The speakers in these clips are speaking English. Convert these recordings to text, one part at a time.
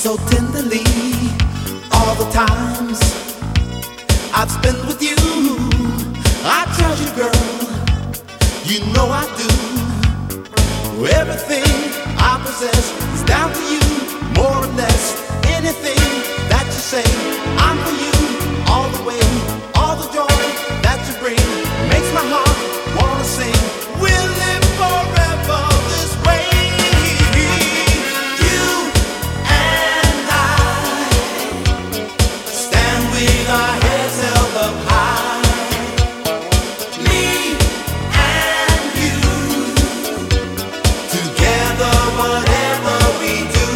so tenderly. All the times I've spent with you, I treasure, girl, you know I do. Everything I possess is down to you, more or less. Anything that you say, I'm for you, all the way. All the joy that you bring makes my heart wanna sing. We'll live forever this way. You and I stand with our heads held up high. Me and you, together whatever we do.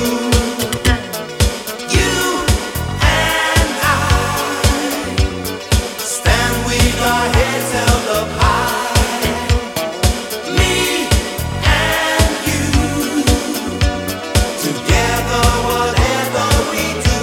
You and I stand with our heads held up high. Me and you, together whatever we do.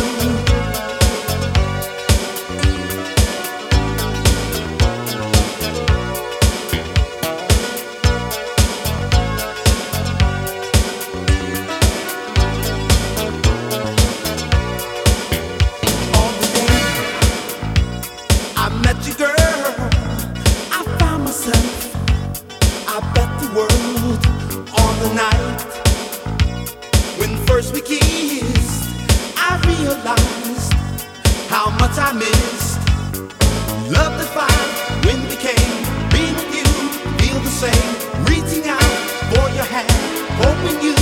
On the day I met you, girl, I found myself, I bet the world. On the night when first we kissed, I realized how much I missed. Love defined when we came, being with you, feel the same. Reaching out for your hand, hoping you